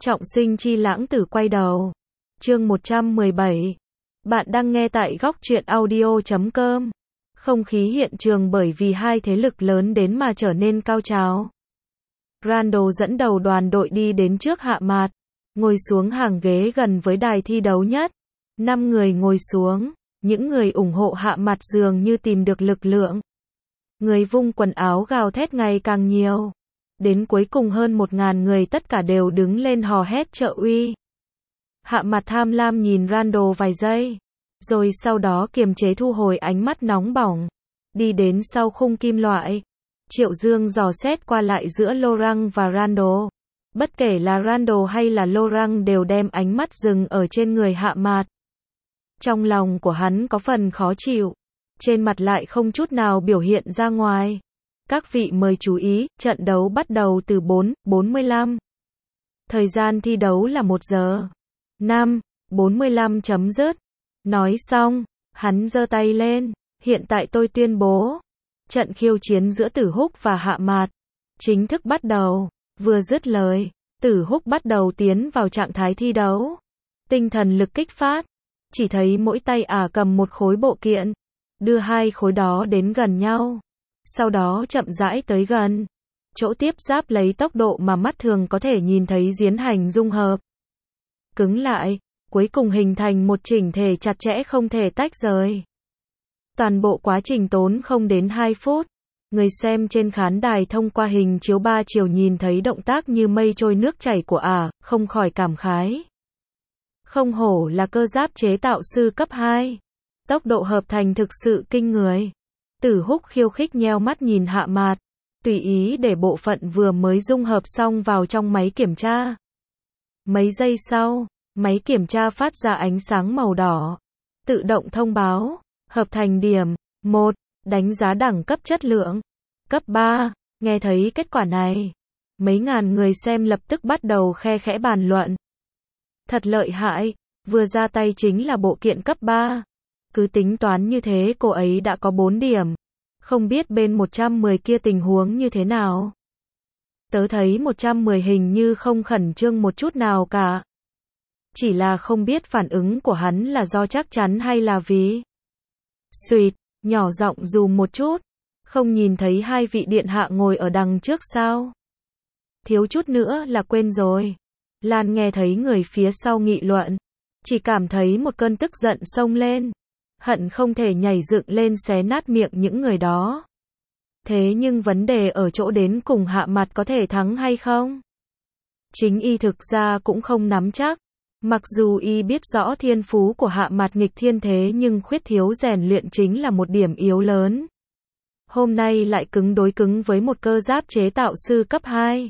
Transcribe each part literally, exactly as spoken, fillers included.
Trọng sinh chi lãng tử quay đầu. Chương một trăm mười bảy. Bạn đang nghe tại góc truyện audio chấm com. Không khí hiện trường bởi vì hai thế lực lớn đến mà trở nên cao trào. Randall dẫn đầu đoàn đội đi đến trước Hạ Mạt, ngồi xuống hàng ghế gần với đài thi đấu nhất. Năm người ngồi xuống, những người ủng hộ Hạ Mạt dường như tìm được lực lượng. Người vung quần áo gào thét ngày càng nhiều. Đến cuối cùng hơn một ngàn người tất cả đều đứng lên hò hét trợ uy. Hạ Mạt tham lam nhìn Randall vài giây, rồi sau đó kiềm chế thu hồi ánh mắt nóng bỏng, đi đến sau khung kim loại. Triệu Dương dò xét qua lại giữa Laurent và Randall. Bất kể là Randall hay là Laurent đều đem ánh mắt dừng ở trên người Hạ Mạt. Trong lòng của hắn có phần khó chịu, trên mặt lại không chút nào biểu hiện ra ngoài. Các vị mời chú ý, trận đấu bắt đầu từ bốn bốn mươi lăm. Thời gian thi đấu là một giờ. năm bốn mươi lăm chấm dứt. Nói xong, hắn giơ tay lên, hiện tại tôi tuyên bố, trận khiêu chiến giữa Tử Húc và Hạ Mạt chính thức bắt đầu. Vừa dứt lời, Tử Húc bắt đầu tiến vào trạng thái thi đấu. Tinh thần lực kích phát, chỉ thấy mỗi tay ả cầm một khối bộ kiện, đưa hai khối đó đến gần nhau. Sau đó chậm rãi tới gần, chỗ tiếp giáp lấy tốc độ mà mắt thường có thể nhìn thấy diễn hành dung hợp. Cứng lại, cuối cùng hình thành một chỉnh thể chặt chẽ không thể tách rời. Toàn bộ quá trình tốn không đến hai phút. Người xem trên khán đài thông qua hình chiếu ba chiều nhìn thấy động tác như mây trôi nước chảy của ả, không khỏi cảm khái. Không hổ là cơ giáp chế tạo sư cấp hai. Tốc độ hợp thành thực sự kinh người. Tử Húc khiêu khích nheo mắt nhìn Hạ Mạt, tùy ý để bộ phận vừa mới dung hợp xong vào trong máy kiểm tra. Mấy giây sau, máy kiểm tra phát ra ánh sáng màu đỏ, tự động thông báo, hợp thành điểm một, đánh giá đẳng cấp chất lượng, cấp ba. Nghe thấy kết quả này, mấy ngàn người xem lập tức bắt đầu khe khẽ bàn luận. Thật lợi hại, vừa ra tay chính là bộ kiện cấp ba. Cứ tính toán như thế cô ấy đã có bốn điểm. Không biết bên một trăm mười kia tình huống như thế nào. Tớ thấy một trăm mười hình như không khẩn trương một chút nào cả. Chỉ là không biết phản ứng của hắn là do chắc chắn hay là vì. Xuyệt, nhỏ giọng dù một chút. Không nhìn thấy hai vị điện hạ ngồi ở đằng trước sao? Thiếu chút nữa là quên rồi. Lan nghe thấy người phía sau nghị luận, chỉ cảm thấy một cơn tức giận xông lên. Hận không thể nhảy dựng lên xé nát miệng những người đó. Thế nhưng vấn đề ở chỗ đến cùng Hạ Mạt có thể thắng hay không? Chính y thực ra cũng không nắm chắc. Mặc dù y biết rõ thiên phú của Hạ Mạt nghịch thiên thế nhưng khuyết thiếu rèn luyện chính là một điểm yếu lớn. Hôm nay lại cứng đối cứng với một cơ giáp chế tạo sư cấp hai.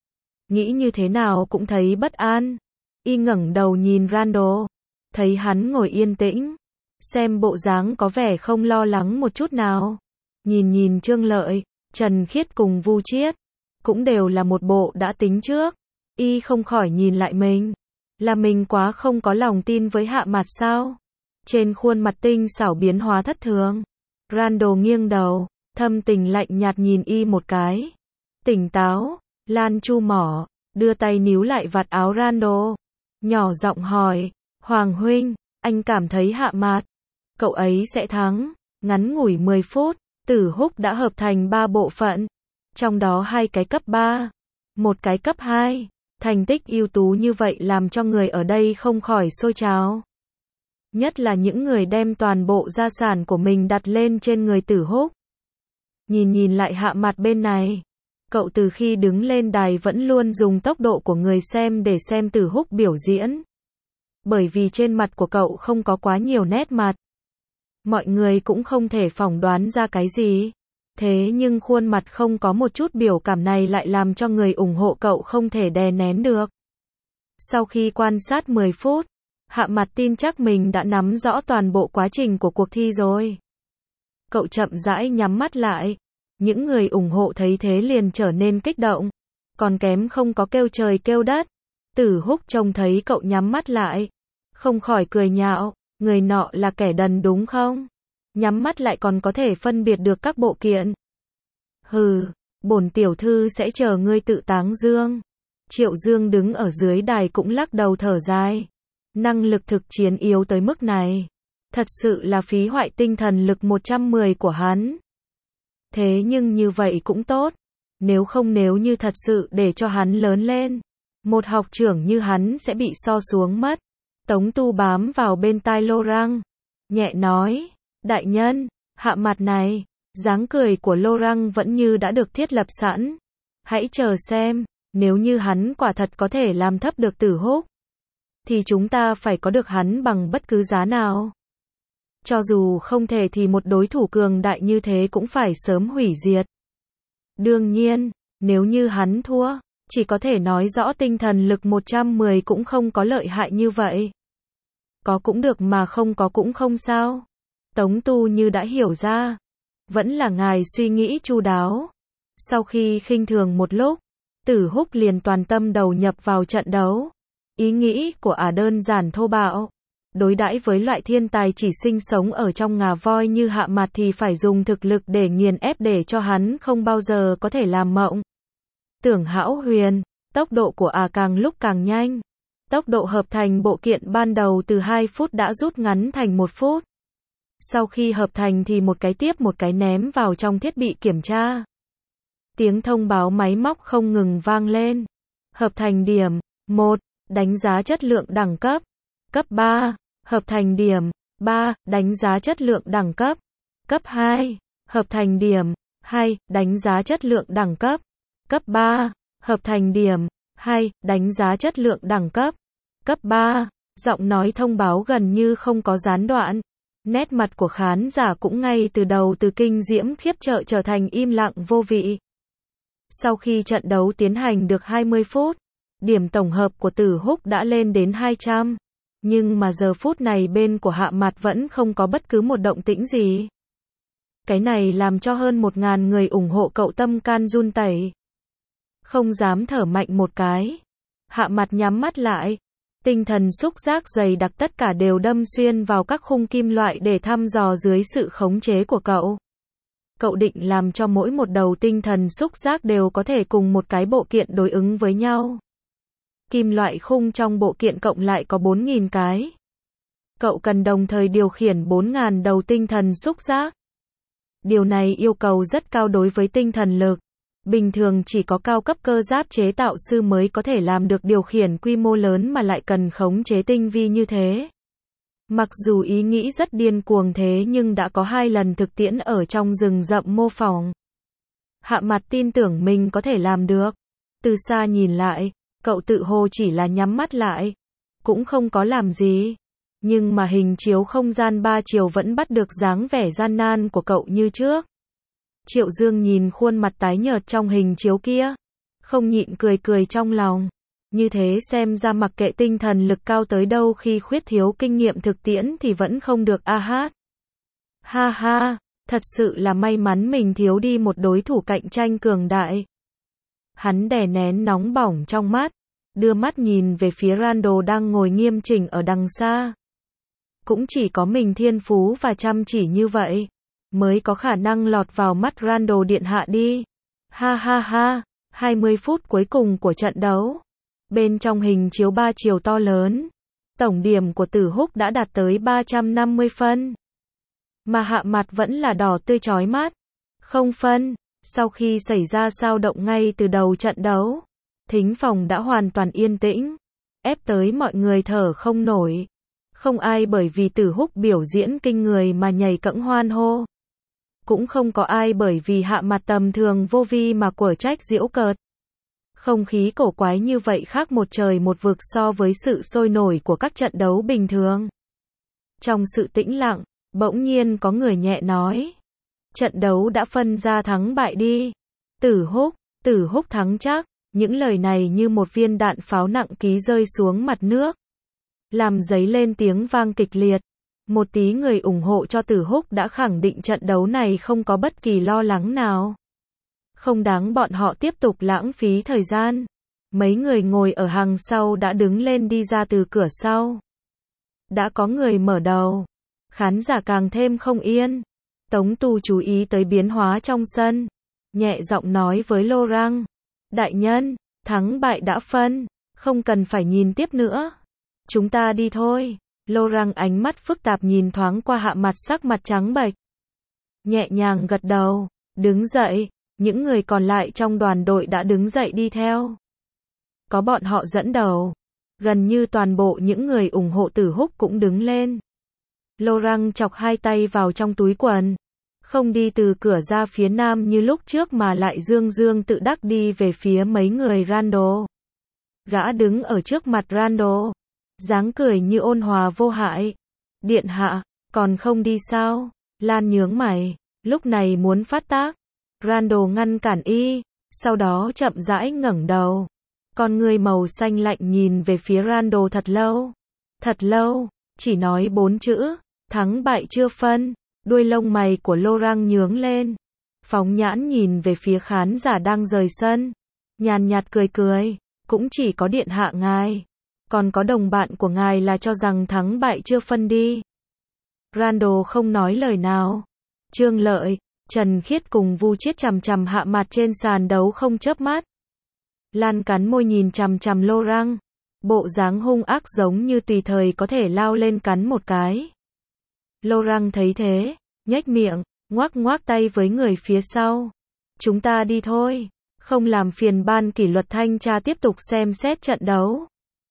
Nghĩ như thế nào cũng thấy bất an. Y ngẩng đầu nhìn Randall, thấy hắn ngồi yên tĩnh, xem bộ dáng có vẻ không lo lắng một chút nào. Nhìn nhìn Trương Lợi, Trần Khiết cùng Vu Chiết, cũng đều là một bộ đã tính trước. Y không khỏi nhìn lại mình, là mình quá không có lòng tin với Hạ Mạt sao? Trên khuôn mặt tinh xảo biến hóa thất thường. Randall nghiêng đầu, thâm tình lạnh nhạt nhìn y một cái. Tỉnh táo, Lan chu mỏ, đưa tay níu lại vạt áo Randall, nhỏ giọng hỏi, Hoàng huynh, anh cảm thấy Hạ Mạt, cậu ấy sẽ thắng. Ngắn ngủi mười phút, Tử Húc đã hợp thành ba bộ phận, trong đó hai cái cấp ba, một cái cấp hai. Thành tích ưu tú như vậy làm cho người ở đây không khỏi sôi trào. Nhất là những người đem toàn bộ gia sản của mình đặt lên trên người Tử Húc. Nhìn nhìn lại Hạ Mạt bên này, cậu từ khi đứng lên đài vẫn luôn dùng tốc độ của người xem để xem Tử Húc biểu diễn. Bởi vì trên mặt của cậu không có quá nhiều nét mặt, mọi người cũng không thể phỏng đoán ra cái gì. Thế nhưng khuôn mặt không có một chút biểu cảm này lại làm cho người ủng hộ cậu không thể đè nén được. Sau khi quan sát mười phút, Hạ Mạt tin chắc mình đã nắm rõ toàn bộ quá trình của cuộc thi rồi. Cậu chậm rãi nhắm mắt lại. Những người ủng hộ thấy thế liền trở nên kích động, còn kém không có kêu trời kêu đất. Tử Húc trông thấy cậu nhắm mắt lại, không khỏi cười nhạo, người nọ là kẻ đần đúng không? Nhắm mắt lại còn có thể phân biệt được các bộ kiện. Hừ, bổn tiểu thư sẽ chờ ngươi tự táng dương. Triệu Dương đứng ở dưới đài cũng lắc đầu thở dài. Năng lực thực chiến yếu tới mức này. Thật sự là phí hoại tinh thần lực một trăm mười của hắn. Thế nhưng như vậy cũng tốt. Nếu không nếu như thật sự để cho hắn lớn lên. Một học trưởng như hắn sẽ bị so xuống mất. Tống Tu bám vào bên tai Laurent. Nhẹ nói. Đại nhân, hạ mặt này. Dáng cười của Laurent vẫn như đã được thiết lập sẵn. Hãy chờ xem. Nếu như hắn quả thật có thể làm thấp được Tử Húc. Thì chúng ta phải có được hắn bằng bất cứ giá nào. Cho dù không thể thì một đối thủ cường đại như thế cũng phải sớm hủy diệt. Đương nhiên, nếu như hắn thua, chỉ có thể nói rõ tinh thần lực một trăm mười cũng không có lợi hại như vậy. Có cũng được mà không có cũng không sao. Tống Tu như đã hiểu ra. Vẫn là ngài suy nghĩ chu đáo. Sau khi khinh thường một lúc, Tử Húc liền toàn tâm đầu nhập vào trận đấu. Ý nghĩ của ả đơn giản thô bạo. Đối đãi với loại thiên tài chỉ sinh sống ở trong ngà voi như Hạ Mặt thì phải dùng thực lực để nghiền ép để cho hắn không bao giờ có thể làm mộng. Tưởng Hão Huyền, tốc độ của ả càng lúc càng nhanh. Tốc độ hợp thành bộ kiện ban đầu từ hai phút đã rút ngắn thành một phút. Sau khi hợp thành thì một cái tiếp một cái ném vào trong thiết bị kiểm tra. Tiếng thông báo máy móc không ngừng vang lên. Hợp thành điểm một, đánh giá chất lượng đẳng cấp. Cấp ba, hợp thành điểm ba, đánh giá chất lượng đẳng cấp. Cấp hai, hợp thành điểm hai, đánh giá chất lượng đẳng cấp. Cấp ba, hợp thành điểm hai, đánh giá chất lượng đẳng cấp. Cấp ba, giọng nói thông báo gần như không có gián đoạn. Nét mặt của khán giả cũng ngay từ đầu từ kinh diễm khiếp sợ trở thành im lặng vô vị. Sau khi trận đấu tiến hành được hai mươi phút, điểm tổng hợp của Tử Húc đã lên đến hai trăm. Nhưng mà giờ phút này bên của Hạ Mặt vẫn không có bất cứ một động tĩnh gì. Cái này làm cho hơn một ngàn người ủng hộ cậu tâm can run tẩy. Không dám thở mạnh một cái. Hạ Mặt nhắm mắt lại. Tinh thần xúc giác dày đặc tất cả đều đâm xuyên vào các khung kim loại để thăm dò dưới sự khống chế của cậu. Cậu định làm cho mỗi một đầu tinh thần xúc giác đều có thể cùng một cái bộ kiện đối ứng với nhau. Kim loại khung trong bộ kiện cộng lại có bốn nghìn cái. Cậu cần đồng thời điều khiển bốn nghìn đầu tinh thần xúc giác. Điều này yêu cầu rất cao đối với tinh thần lực. Bình thường chỉ có cao cấp cơ giáp chế tạo sư mới có thể làm được điều khiển quy mô lớn mà lại cần khống chế tinh vi như thế. Mặc dù ý nghĩ rất điên cuồng thế nhưng đã có hai lần thực tiễn ở trong rừng rậm mô phỏng. Hạ Mặt tin tưởng mình có thể làm được. Từ xa nhìn lại, cậu tự hồ chỉ là nhắm mắt lại. Cũng không có làm gì. Nhưng mà hình chiếu không gian ba chiều vẫn bắt được dáng vẻ gian nan của cậu như trước. Triệu Dương nhìn khuôn mặt tái nhợt trong hình chiếu kia. Không nhịn cười cười trong lòng. Như thế xem ra mặc kệ tinh thần lực cao tới đâu khi khuyết thiếu kinh nghiệm thực tiễn thì vẫn không được a hát. Ha ha, thật sự là may mắn mình thiếu đi một đối thủ cạnh tranh cường đại. Hắn đè nén nóng bỏng trong mắt, đưa mắt nhìn về phía Randall đang ngồi nghiêm chỉnh ở đằng xa. Cũng chỉ có mình thiên phú và chăm chỉ như vậy, mới có khả năng lọt vào mắt Randall điện hạ đi. Ha ha ha, hai mươi phút cuối cùng của trận đấu. Bên trong hình chiếu ba chiều to lớn, tổng điểm của Tử Húc đã đạt tới ba trăm năm mươi phân. Mà Hạ Mặt vẫn là đỏ tươi chói mắt. Không phân, sau khi xảy ra xao động ngay từ đầu trận đấu, thính phòng đã hoàn toàn yên tĩnh, ép tới mọi người thở không nổi. Không ai bởi vì Tử Húc biểu diễn kinh người mà nhảy cẫng hoan hô. Cũng không có ai bởi vì Hạ Mặt tầm thường vô vi mà quở trách giễu cợt. Không khí cổ quái như vậy khác một trời một vực so với sự sôi nổi của các trận đấu bình thường. Trong sự tĩnh lặng, bỗng nhiên có người nhẹ nói. Trận đấu đã phân ra thắng bại đi. Tử Húc, Tử Húc thắng chắc. Những lời này như một viên đạn pháo nặng ký rơi xuống mặt nước. Làm dấy lên tiếng vang kịch liệt. Một tí người ủng hộ cho Tử Húc đã khẳng định trận đấu này không có bất kỳ lo lắng nào. Không đáng bọn họ tiếp tục lãng phí thời gian. Mấy người ngồi ở hàng sau đã đứng lên đi ra từ cửa sau. Đã có người mở đầu. Khán giả càng thêm không yên. Tống Tu chú ý tới biến hóa trong sân. Nhẹ giọng nói với Laurent. Đại nhân, thắng bại đã phân, không cần phải nhìn tiếp nữa. Chúng ta đi thôi. Laurent ánh mắt phức tạp nhìn thoáng qua Hạ Mặt sắc mặt trắng bệch. Nhẹ nhàng gật đầu, đứng dậy, những người còn lại trong đoàn đội đã đứng dậy đi theo. Có bọn họ dẫn đầu, gần như toàn bộ những người ủng hộ Tử Húc cũng đứng lên. Laurent chọc hai tay vào trong túi quần, không đi từ cửa ra phía nam như lúc trước mà lại dương dương tự đắc đi về phía mấy người Randall. Gã đứng ở trước mặt Randall, dáng cười như ôn hòa vô hại. Điện hạ, còn không đi sao? Lan nhướng mày, lúc này muốn phát tác. Randall ngăn cản y, sau đó chậm rãi ngẩng đầu. Con người màu xanh lạnh nhìn về phía Randall thật lâu. Thật lâu, chỉ nói bốn chữ, thắng bại chưa phân. Đuôi lông mày của Laurent nhướng lên. Phóng nhãn nhìn về phía khán giả đang rời sân. Nhàn nhạt cười cười, cũng chỉ có điện hạ ngài. Còn có đồng bạn của ngài là cho rằng thắng bại chưa phân đi. Randall không nói lời nào. Trương Lợi, Trần Khiết cùng Vu Chiết chằm chằm Hạ Mặt trên sàn đấu không chớp mắt. Lan cắn môi nhìn chằm chằm Laurent, bộ dáng hung ác giống như tùy thời có thể lao lên cắn một cái. Laurent thấy thế, nhếch miệng, ngoác ngoác tay với người phía sau. Chúng ta đi thôi, không làm phiền ban kỷ luật thanh tra tiếp tục xem xét trận đấu.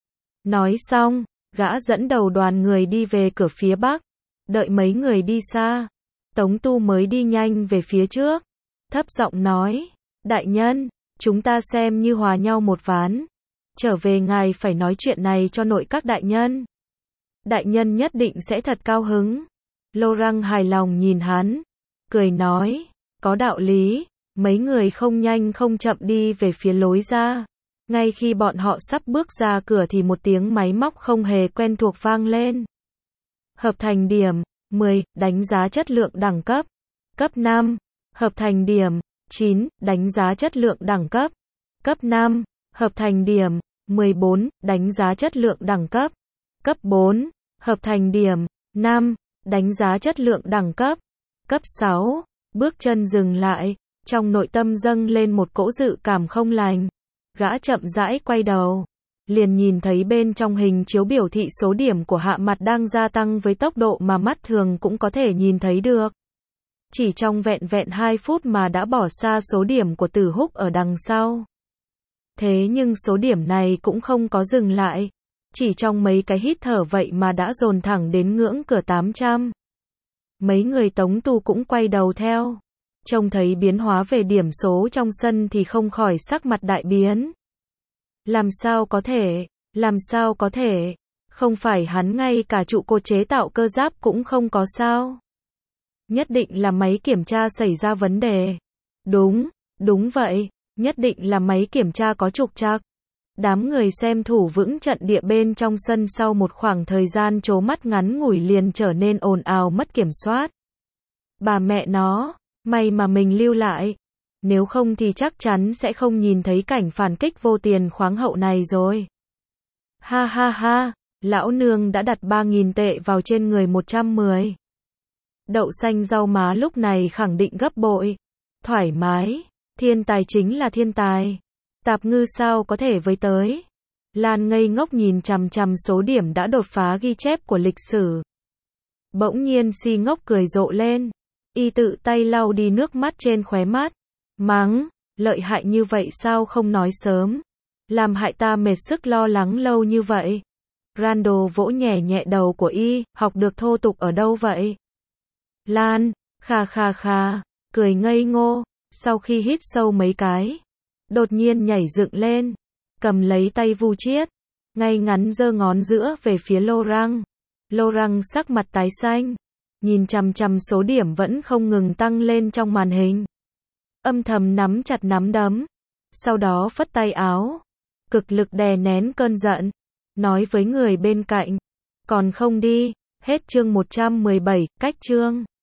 Nói xong, gã dẫn đầu đoàn người đi về cửa phía bắc. Đợi mấy người đi xa, Tống Tu mới đi nhanh về phía trước, thấp giọng nói, đại nhân, chúng ta xem như hòa nhau một ván. Trở về ngài phải nói chuyện này cho nội các đại nhân. Đại nhân nhất định sẽ thật cao hứng. Laurent hài lòng nhìn hắn, cười nói, có đạo lý. Mấy người không nhanh không chậm đi về phía lối ra. Ngay khi bọn họ sắp bước ra cửa thì một tiếng máy móc không hề quen thuộc vang lên. Hợp thành điểm mười, đánh giá chất lượng đẳng cấp. Cấp năm. Hợp thành điểm chín, đánh giá chất lượng đẳng cấp. Cấp năm. Hợp thành điểm mười bốn, đánh giá chất lượng đẳng cấp. Cấp bốn. Hợp thành điểm năm, đánh giá chất lượng đẳng cấp. Cấp sáu. Bước chân dừng lại, trong nội tâm dâng lên một cỗ dự cảm không lành. Gã chậm rãi quay đầu, liền nhìn thấy bên trong hình chiếu biểu thị số điểm của Hạ Mặt đang gia tăng với tốc độ mà mắt thường cũng có thể nhìn thấy được. Chỉ trong vẹn vẹn hai phút mà đã bỏ xa số điểm của Tử Húc ở đằng sau. Thế nhưng số điểm này cũng không có dừng lại. Chỉ trong mấy cái hít thở vậy mà đã dồn thẳng đến ngưỡng cửa tám trăm. Mấy người Tống Tu cũng quay đầu theo. Trông thấy biến hóa về điểm số trong sân thì không khỏi sắc mặt đại biến. Làm sao có thể, làm sao có thể, không phải hắn ngay cả trụ cột chế tạo cơ giáp cũng không có sao? Nhất định là máy kiểm tra xảy ra vấn đề. Đúng, đúng vậy, nhất định là máy kiểm tra có trục trặc. Đám người xem thủ vững trận địa bên trong sân sau một khoảng thời gian trố mắt ngắn ngủi liền trở nên ồn ào mất kiểm soát. Bà mẹ nó, may mà mình lưu lại. Nếu không thì chắc chắn sẽ không nhìn thấy cảnh phản kích vô tiền khoáng hậu này rồi. Ha ha ha, lão nương đã đặt ba nghìn tệ vào trên người một trăm mười. Đậu xanh rau má lúc này khẳng định gấp bội. Thoải mái, thiên tài chính là thiên tài. Tạp ngư sao có thể với tới. Lan ngây ngốc nhìn chằm chằm số điểm đã đột phá ghi chép của lịch sử. Bỗng nhiên si ngốc cười rộ lên. Y tự tay lau đi nước mắt trên khóe mắt. Mắng, lợi hại như vậy sao không nói sớm. Làm hại ta mệt sức lo lắng lâu như vậy. Randall vỗ nhẹ nhẹ đầu của y, học được thô tục ở đâu vậy? Lan, kha kha kha, cười ngây ngô, sau khi hít sâu mấy cái. Đột nhiên nhảy dựng lên, cầm lấy tay Vu Chiết, ngay ngắn giơ ngón giữa về phía Laurent. Laurent sắc mặt tái xanh, nhìn chằm chằm số điểm vẫn không ngừng tăng lên trong màn hình. Âm thầm nắm chặt nắm đấm, sau đó phất tay áo, cực lực đè nén cơn giận, nói với người bên cạnh, còn không đi. Hết chương một trăm mười bảy, cách chương.